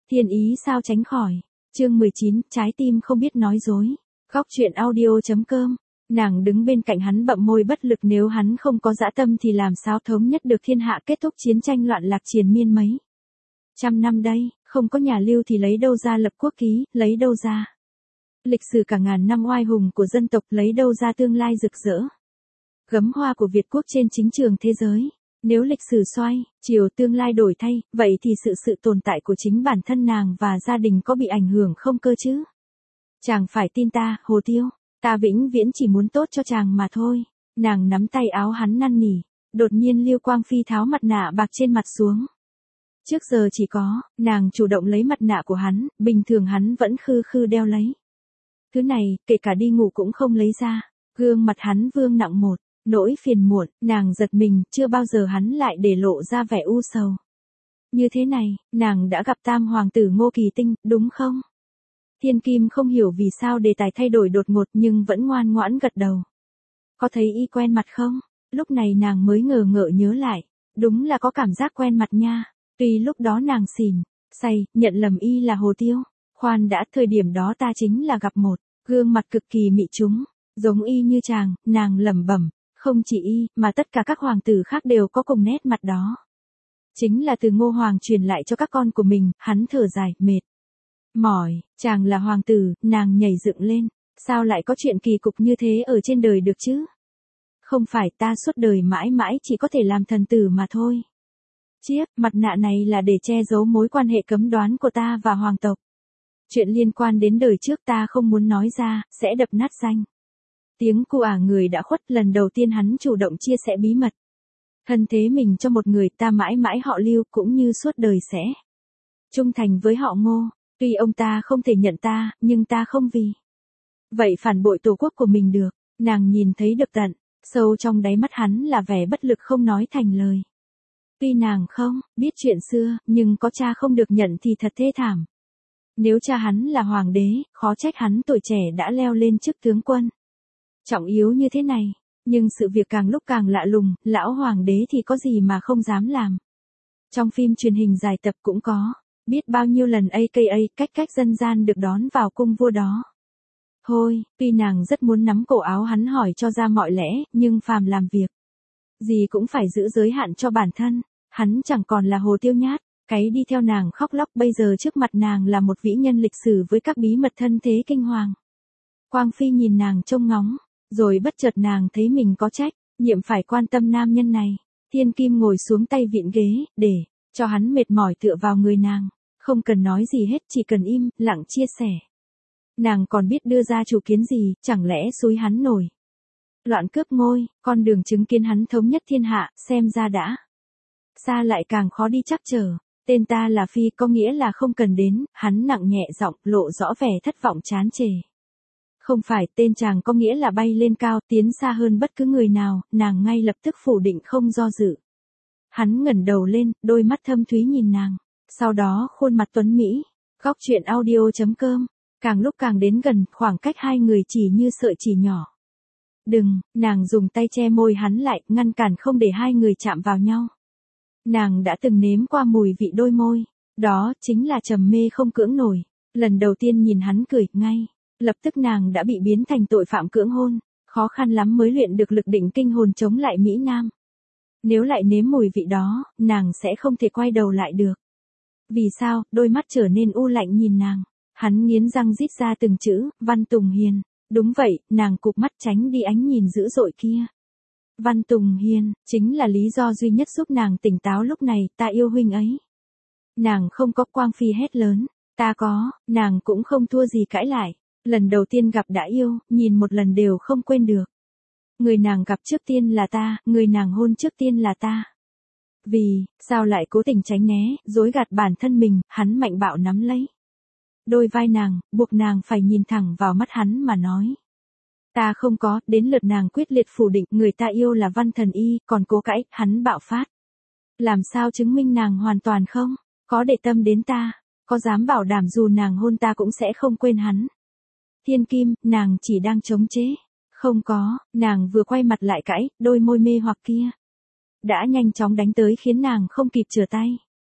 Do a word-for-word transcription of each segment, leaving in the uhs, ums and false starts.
Thiên ý sao tránh khỏi. Chương mười chín, trái tim không biết nói dối. Góc truyện audio.com. Nàng đứng bên cạnh hắn bậm môi bất lực, nếu hắn không có dã tâm thì làm sao thống nhất được thiên hạ, kết thúc chiến tranh loạn lạc triền miên mấy trăm năm đây, không có nhà Lưu thì lấy đâu ra lập quốc ký, lấy đâu ra lịch sử cả ngàn năm oai hùng của dân tộc, lấy đâu ra tương lai rực rỡ gấm hoa của Việt quốc trên chính trường thế giới. Nếu lịch sử xoay, chiều tương lai đổi thay, vậy thì sự sự tồn tại của chính bản thân nàng và gia đình có bị ảnh hưởng không cơ chứ? Chàng phải tin ta, Hồ Tiêu, ta vĩnh viễn chỉ muốn tốt cho chàng mà thôi. Nàng nắm tay áo hắn năn nỉ, đột nhiên Lưu Quang Phi tháo mặt nạ bạc trên mặt xuống. Trước giờ chỉ có, nàng chủ động lấy mặt nạ của hắn, bình thường hắn vẫn khư khư đeo lấy. Thứ này, kể cả đi ngủ cũng không lấy ra. Gương mặt hắn vương nặng một nỗi phiền muộn, nàng giật mình, chưa bao giờ hắn lại để lộ ra vẻ u sầu. Như thế này, nàng đã gặp tam hoàng tử Ngô Kỳ Tinh, đúng không? Thiên Kim không hiểu vì sao đề tài thay đổi đột ngột nhưng vẫn ngoan ngoãn gật đầu. Có thấy y quen mặt không? Lúc này nàng mới ngờ ngợ nhớ lại, đúng là có cảm giác quen mặt nha. Tuy lúc đó nàng xỉn, say, nhận lầm y là Hồ Tiêu. Khoan đã, thời điểm đó ta chính là gặp một gương mặt cực kỳ mị chúng, giống y như chàng, nàng lẩm bẩm. Không chỉ y, mà tất cả các hoàng tử khác đều có cùng nét mặt đó. Chính là từ Ngô Hoàng truyền lại cho các con của mình. Hắn thở dài, mệt mỏi, chàng là hoàng tử. Nàng nhảy dựng lên, sao lại có chuyện kỳ cục như thế ở trên đời được chứ? Không phải, ta suốt đời mãi mãi chỉ có thể làm thần tử mà thôi. Chiếc mặt nạ này là để che giấu mối quan hệ cấm đoán của ta và hoàng tộc. Chuyện liên quan đến đời trước ta không muốn nói ra, sẽ đập nát danh tiếng cu ả người đã khuất. Lần đầu tiên hắn chủ động chia sẻ bí mật thân thế mình cho một người, ta mãi mãi họ Lưu, cũng như suốt đời sẽ trung thành với họ Ngô. Tuy ông ta không thể nhận ta, nhưng ta không vì vậy phản bội tổ quốc của mình được. Nàng nhìn thấy được tận sâu trong đáy mắt hắn là vẻ bất lực không nói thành lời. Tuy nàng không biết chuyện xưa, nhưng có cha không được nhận thì thật thê thảm. Nếu cha hắn là hoàng đế, khó trách hắn tuổi trẻ đã leo lên chức tướng quân trọng yếu như thế này. Nhưng sự việc càng lúc càng lạ lùng, lão hoàng đế thì có gì mà không dám làm. Trong phim truyền hình dài tập cũng có, biết bao nhiêu lần a ca a cách cách dân gian được đón vào cung vua đó. Thôi, tuy nàng rất muốn nắm cổ áo hắn hỏi cho ra mọi lẽ, nhưng phàm làm việc gì cũng phải giữ giới hạn cho bản thân. Hắn chẳng còn là Hồ Tiêu nhát, cái đi theo nàng khóc lóc, bây giờ trước mặt nàng là một vĩ nhân lịch sử với các bí mật thân thế kinh hoàng. Quang Phi nhìn nàng trông ngóng, rồi bất chợt nàng thấy mình có trách nhiệm phải quan tâm nam nhân này. Thiên Kim ngồi xuống tay vịn ghế, để cho hắn mệt mỏi tựa vào người nàng. Không cần nói gì hết, chỉ cần im lặng chia sẻ. Nàng còn biết đưa ra chủ kiến gì, chẳng lẽ xúi hắn nổi loạn cướp ngôi, con đường chứng kiến hắn thống nhất thiên hạ, xem ra đã xa lại càng khó đi chắc trở. Tên ta là Phi có nghĩa là không cần đến. Hắn nặng nhẹ giọng, lộ rõ vẻ thất vọng chán chề. Không phải, tên chàng có nghĩa là bay lên cao, tiến xa hơn bất cứ người nào. Nàng ngay lập tức phủ định không do dự. Hắn ngẩng đầu lên, đôi mắt thâm thúy nhìn nàng. Sau đó khuôn mặt tuấn mỹ. Góc truyện audio.com. Càng lúc càng đến gần, khoảng cách hai người chỉ như sợi chỉ nhỏ. Đừng, nàng dùng tay che môi hắn lại, ngăn cản không để hai người chạm vào nhau. Nàng đã từng nếm qua mùi vị đôi môi. Đó chính là trầm mê không cưỡng nổi. Lần đầu tiên nhìn hắn cười, ngay lập tức nàng đã bị biến thành tội phạm cưỡng hôn. Khó khăn lắm mới luyện được lực định kinh hồn chống lại Mỹ Nam. Nếu lại nếm mùi vị đó, nàng sẽ không thể quay đầu lại được. Vì sao? Đôi mắt trở nên u lạnh nhìn nàng. Hắn nghiến răng rít ra từng chữ, Văn Tùng Hiền. Đúng vậy, nàng cụp mắt tránh đi ánh nhìn dữ dội kia. Văn Tùng Hiền, chính là lý do duy nhất giúp nàng tỉnh táo lúc này, ta yêu huynh ấy. Nàng không có. Quang Phi hét lớn, ta có. Nàng cũng không thua gì cãi lại. Lần đầu tiên gặp đã yêu, nhìn một lần đều không quên được. Người nàng gặp trước tiên là ta, người nàng hôn trước tiên là ta. Vì, sao lại cố tình tránh né, dối gạt bản thân mình, hắn mạnh bạo nắm lấy đôi vai nàng, buộc nàng phải nhìn thẳng vào mắt hắn mà nói. Ta không có. Đến lượt nàng quyết liệt phủ định, người ta yêu là Văn Thần Y, còn cố cãi, hắn bạo phát. Làm sao chứng minh nàng hoàn toàn không có để tâm đến ta, có dám bảo đảm dù nàng hôn ta cũng sẽ không quên hắn. Thiên Kim, nàng chỉ đang chống chế. Không có, nàng vừa quay mặt lại cãi, đôi môi mê hoặc kia đã nhanh chóng đánh tới khiến nàng không kịp trở tay.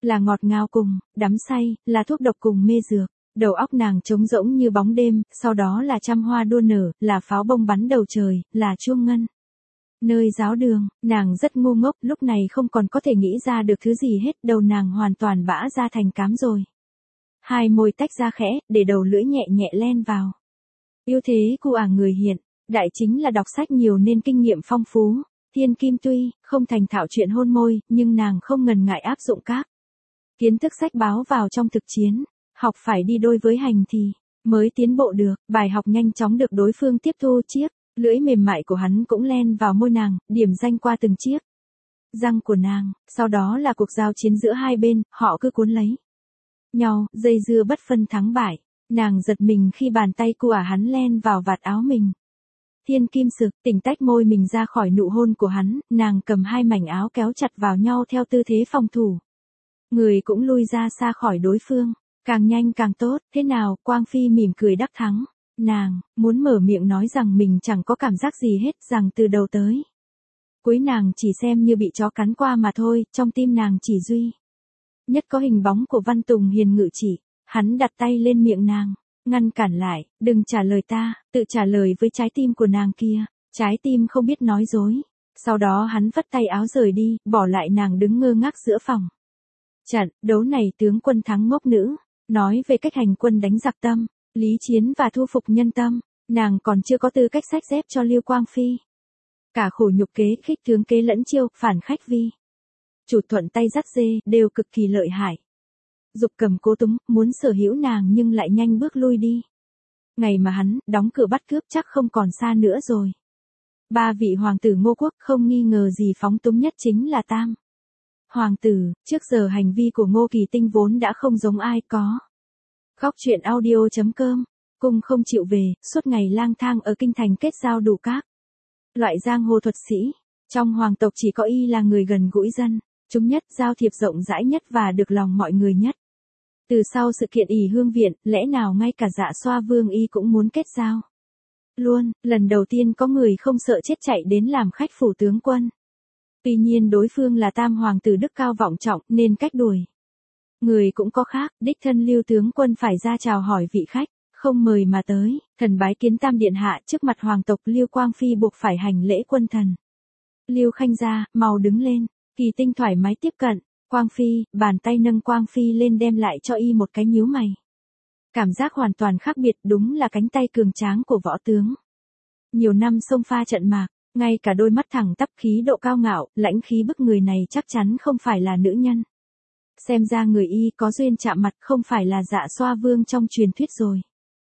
là ngọt ngào cùng, đắm say, là thuốc độc cùng mê dược. Đầu óc nàng trống rỗng như bóng đêm, sau đó là trăm hoa đua nở, là pháo bông bắn đầu trời, là chuông ngân. Nơi giáo đường, nàng rất ngu ngốc, lúc này không còn có thể nghĩ ra được thứ gì hết, đầu nàng hoàn toàn bã ra thành cám rồi. Hai môi tách ra khẽ, để đầu lưỡi nhẹ nhẹ len vào. Yêu thế cu à người hiện, đại chính là đọc sách nhiều nên kinh nghiệm phong phú. Thiên Kim tuy không thành thạo chuyện hôn môi, nhưng nàng không ngần ngại áp dụng các kiến thức sách báo vào trong thực chiến. Học phải đi đôi với hành thì mới tiến bộ được, bài học nhanh chóng được đối phương tiếp thu. Chiếc lưỡi mềm mại của hắn cũng len vào môi nàng, điểm danh qua từng chiếc răng của nàng, sau đó là cuộc giao chiến giữa hai bên, họ cứ cuốn lấy nhau, dây dưa bất phân thắng bại. Nàng giật mình khi bàn tay của hắn len vào vạt áo mình. Thiên Kim sực, tỉnh tách môi mình ra khỏi nụ hôn của hắn, nàng cầm hai mảnh áo kéo chặt vào nhau theo tư thế phòng thủ. Người cũng lui ra xa khỏi đối phương. Càng nhanh càng tốt, thế nào, Quang Phi mỉm cười đắc thắng. Nàng, muốn mở miệng nói rằng mình chẳng có cảm giác gì hết, rằng từ đầu tới cuối nàng chỉ xem như bị chó cắn qua mà thôi, trong tim nàng chỉ duy nhất có hình bóng của Văn Tùng Hiền ngự chỉ. Hắn đặt tay lên miệng nàng, ngăn cản lại, đừng trả lời ta, tự trả lời với trái tim của nàng kia. Trái tim không biết nói dối. Sau đó hắn vất tay áo rời đi, bỏ lại nàng đứng ngơ ngác giữa phòng. Trận đấu này tướng quân thắng ngốc nữ. Nói về cách hành quân đánh giặc tâm, lý chiến và thu phục nhân tâm, nàng còn chưa có tư cách sách dép cho Lưu Quang Phi. Cả khổ nhục kế khích tướng kế lẫn chiêu, phản khách vi chủ thuận tay dắt dê, đều cực kỳ lợi hại. Dục cầm cố túng, muốn sở hữu nàng nhưng lại nhanh bước lui đi. Ngày mà hắn đóng cửa bắt cướp chắc không còn xa nữa rồi. Ba vị hoàng tử Ngô Quốc không nghi ngờ gì phóng túng nhất chính là Tam hoàng tử. Trước giờ hành vi của Ngô Kỳ Tinh vốn đã không giống ai có. Khóc chuyện audio chấm com, cung không chịu về, suốt ngày lang thang ở kinh thành kết giao đủ các loại giang hồ thuật sĩ. Trong hoàng tộc chỉ có y là người gần gũi dân chúng nhất, giao thiệp rộng rãi nhất và được lòng mọi người nhất. Từ sau sự kiện ỷ hương viện, lẽ nào ngay cả Dạ Xoa Vương y cũng muốn kết giao luôn. Lần đầu tiên có người không sợ chết chạy đến làm khách phủ tướng quân. Tuy nhiên đối phương là Tam hoàng tử đức cao vọng trọng nên cách đuổi người cũng có khác. Đích thân Lưu tướng quân phải ra chào hỏi vị khách không mời mà tới, thần bái kiến Tam điện hạ. Trước mặt hoàng tộc Lưu Quang Phi buộc phải hành lễ quân thần. Lưu Khanh gia, mau đứng lên. Kỳ Tinh thoải mái tiếp cận. Quang Phi, bàn tay nâng Quang Phi lên đem lại cho y một cái nhíu mày. Cảm giác hoàn toàn khác biệt, đúng là cánh tay cường tráng của võ tướng. Nhiều năm xông pha trận mạc, ngay cả đôi mắt thẳng tắp khí độ cao ngạo, lãnh khí bức người này chắc chắn không phải là nữ nhân. Xem ra người y có duyên chạm mặt không phải là Dạ Xoa Vương trong truyền thuyết rồi.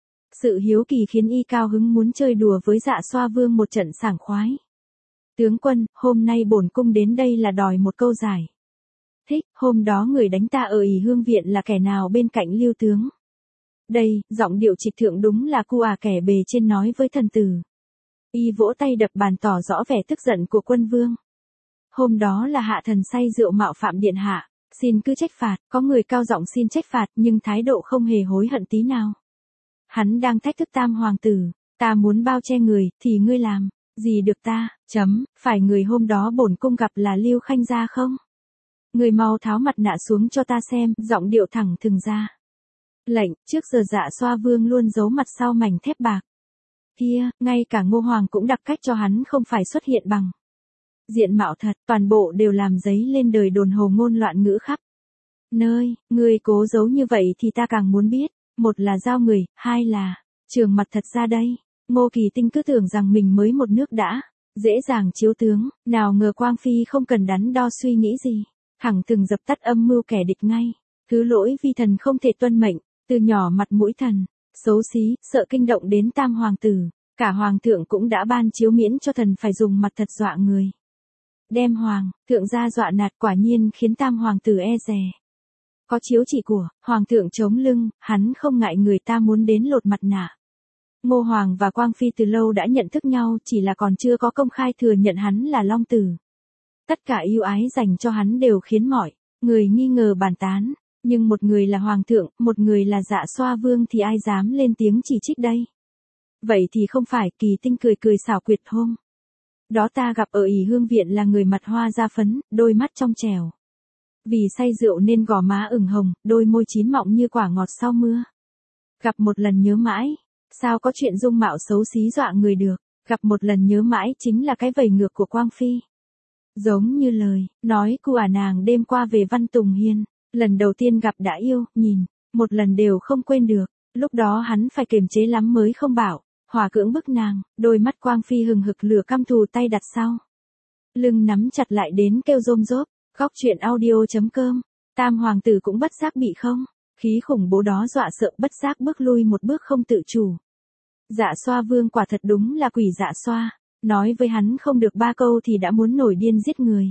Sự hiếu kỳ khiến y cao hứng muốn chơi đùa với Dạ Xoa Vương một trận sảng khoái. Tướng quân, hôm nay bổn cung đến đây là đòi một câu giải thích. Hôm đó người đánh ta ở ỷ hương viện là kẻ nào bên cạnh Lưu tướng? Đây, giọng điệu trịch thượng đúng là cu à kẻ bề trên nói với thần tử. Y vỗ tay đập bàn tỏ rõ vẻ tức giận của quân vương. Hôm đó là hạ thần say rượu mạo phạm điện hạ, xin cứ trách phạt. Có người cao giọng xin trách phạt nhưng thái độ không hề hối hận tí nào. Hắn đang thách thức Tam hoàng tử. Ta muốn bao che người, thì ngươi làm gì được ta? Chấm, phải người hôm đó bổn cung gặp là Lưu Khanh gia không? Người mau tháo mặt nạ xuống cho ta xem. Giọng điệu thẳng thừng ra lệnh. Trước giờ Dạ Xoa Vương luôn giấu mặt sau mảnh thép bạc kia, ngay cả Ngô Hoàng cũng đặc cách cho hắn không phải xuất hiện bằng diện mạo thật. Toàn bộ đều làm dấy lên đời đồn hồ ngôn loạn ngữ khắp nơi. Người cố giấu như vậy thì ta càng muốn biết. Một là giao người, hai là trường mặt thật ra đây. Ngô Kỳ Tinh cứ tưởng rằng mình mới một nước đã dễ dàng chiếu tướng, nào ngờ Quang Phi không cần đắn đo suy nghĩ gì, thẳng thừng dập tắt âm mưu kẻ địch ngay. Thứ lỗi vi thần không thể tuân mệnh, từ nhỏ mặt mũi thần xấu xí, sợ kinh động đến Tam hoàng tử. Cả hoàng thượng cũng đã ban chiếu miễn cho thần phải dùng mặt thật dọa người. Đem hoàng thượng ra dọa nạt, quả nhiên khiến Tam hoàng tử e dè. Có chiếu chỉ của hoàng thượng chống lưng, hắn không ngại người ta muốn đến lột mặt nạ. Ngô Hoàng và Quang Phi từ lâu đã nhận thức nhau, chỉ là còn chưa có công khai thừa nhận hắn là Long Tử. Tất cả yêu ái dành cho hắn đều khiến mọi người nghi ngờ bàn tán. Nhưng một người là Hoàng thượng, một người là Dạ Xoa Vương thì ai dám lên tiếng chỉ trích đây? Vậy thì không phải. Kỳ Tinh cười cười xảo quyệt. Hôm đó ta gặp ở ỷ hương viện là người mặt hoa da phấn, đôi mắt trong trẻo Vì say rượu nên gò má ửng hồng, đôi môi chín mọng như quả ngọt sau mưa. Gặp một lần nhớ mãi, sao có chuyện dung mạo xấu xí dọa người được, gặp một lần nhớ mãi chính là cái vầy ngược của Quang Phi. Giống như lời, nói của ả nàng đêm qua về Văn Tùng Hiên, lần đầu tiên gặp đã yêu, nhìn, một lần đều không quên được, lúc đó hắn phải kiềm chế lắm mới không bảo, hòa cưỡng bức nàng, đôi mắt Quang Phi hừng hực lửa căm thù tay đặt sau. Lưng nắm chặt lại đến kêu rôm rốp, góc chuyện audio chấm com, tam hoàng tử cũng bất giác bị không, khí khủng bố đó dọa sợ bất giác bước lui một bước không tự chủ. Dạ xoa vương quả thật đúng là quỷ dạ xoa, nói với hắn không được ba câu thì đã muốn nổi điên giết người.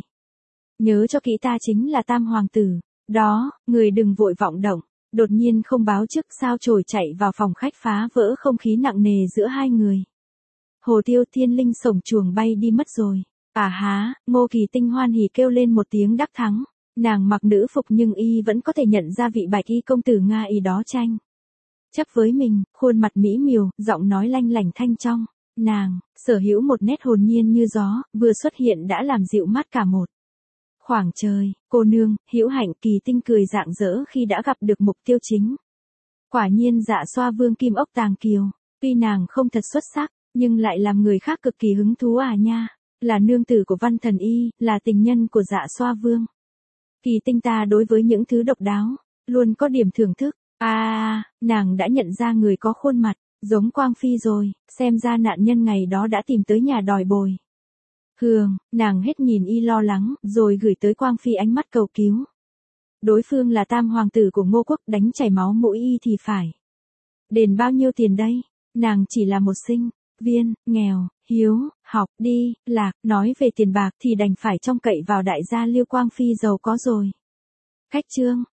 Nhớ cho kỹ ta chính là tam hoàng tử, đó, người đừng vội vọng động, đột nhiên không báo trước sao chổi chạy vào phòng khách phá vỡ không khí nặng nề giữa hai người. Hồ Tiêu Thiên Linh sổng chuồng bay đi mất rồi. À há, Ngô Kỳ Tinh hoan hỉ kêu lên một tiếng đắc thắng, nàng mặc nữ phục nhưng y vẫn có thể nhận ra vị bạch y công tử Nga y đó tranh. Chấp với mình, khuôn mặt mỹ miều, giọng nói lanh lảnh thanh trong, nàng, sở hữu một nét hồn nhiên như gió, vừa xuất hiện đã làm dịu mát cả một khoảng trời. Cô nương, hữu hạnh. Kỳ Tinh cười rạng rỡ khi đã gặp được mục tiêu chính. Quả nhiên dạ xoa vương kim ốc tàng kiều, tuy nàng không thật xuất sắc, nhưng lại làm người khác cực kỳ hứng thú à nha. Là nương tử của Văn Thần Y, là tình nhân của dạ xoa vương. Kỳ Tinh ta đối với những thứ độc đáo, luôn có điểm thưởng thức. À, nàng đã nhận ra người có khuôn mặt, giống Quang Phi rồi, xem ra nạn nhân ngày đó đã tìm tới nhà đòi bồi. Hường, nàng hết nhìn y lo lắng, rồi gửi tới Quang Phi ánh mắt cầu cứu. Đối phương là tam hoàng tử của Ngô Quốc, đánh chảy máu mũi y thì phải. Đền bao nhiêu tiền đây? Nàng chỉ là một sinh viên, nghèo, hiếu, học, đi, lạc, nói về tiền bạc thì đành phải trông cậy vào đại gia Liêu Quang Phi giàu có rồi. Khách chương.